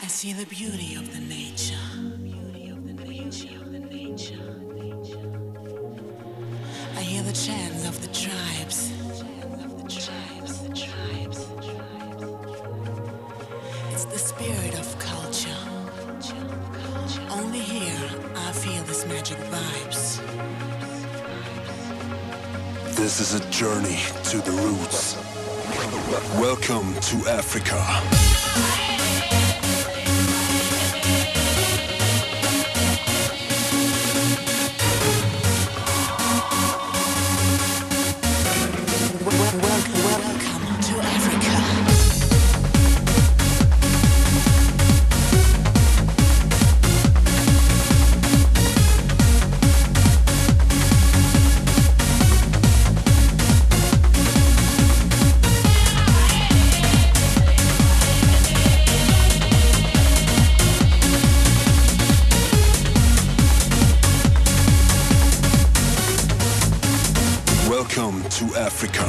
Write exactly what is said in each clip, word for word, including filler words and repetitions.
I see the beauty of the nature. Beauty of the nature, of the nature. I hear the chants of the tribes. Of the tribes, the tribes. It's the spirit of culture. Only here I feel this magic vibes. This is a journey to the roots. Welcome to Africa. Welcome to Africa.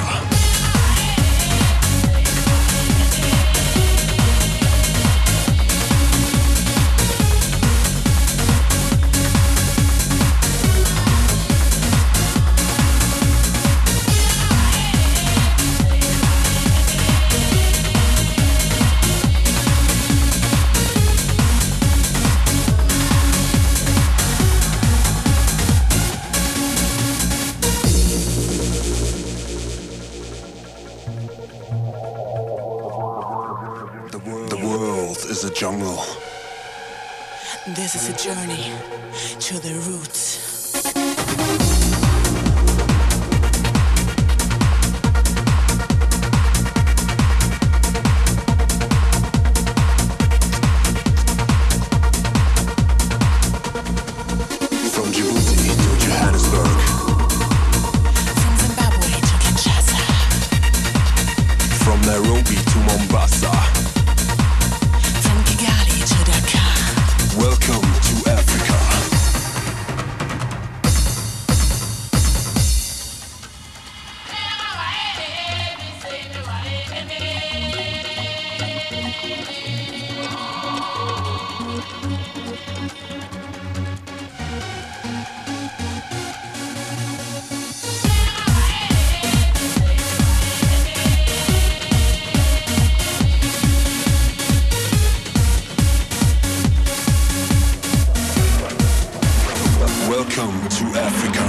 The world is a jungle. This is a journey to the roots. From Djibouti to Johannesburg. From Zimbabwe to Kinshasa. From Nairobi to Mombasa. From Kigali to Dakar. Welcome to Africa. Welcome to Africa.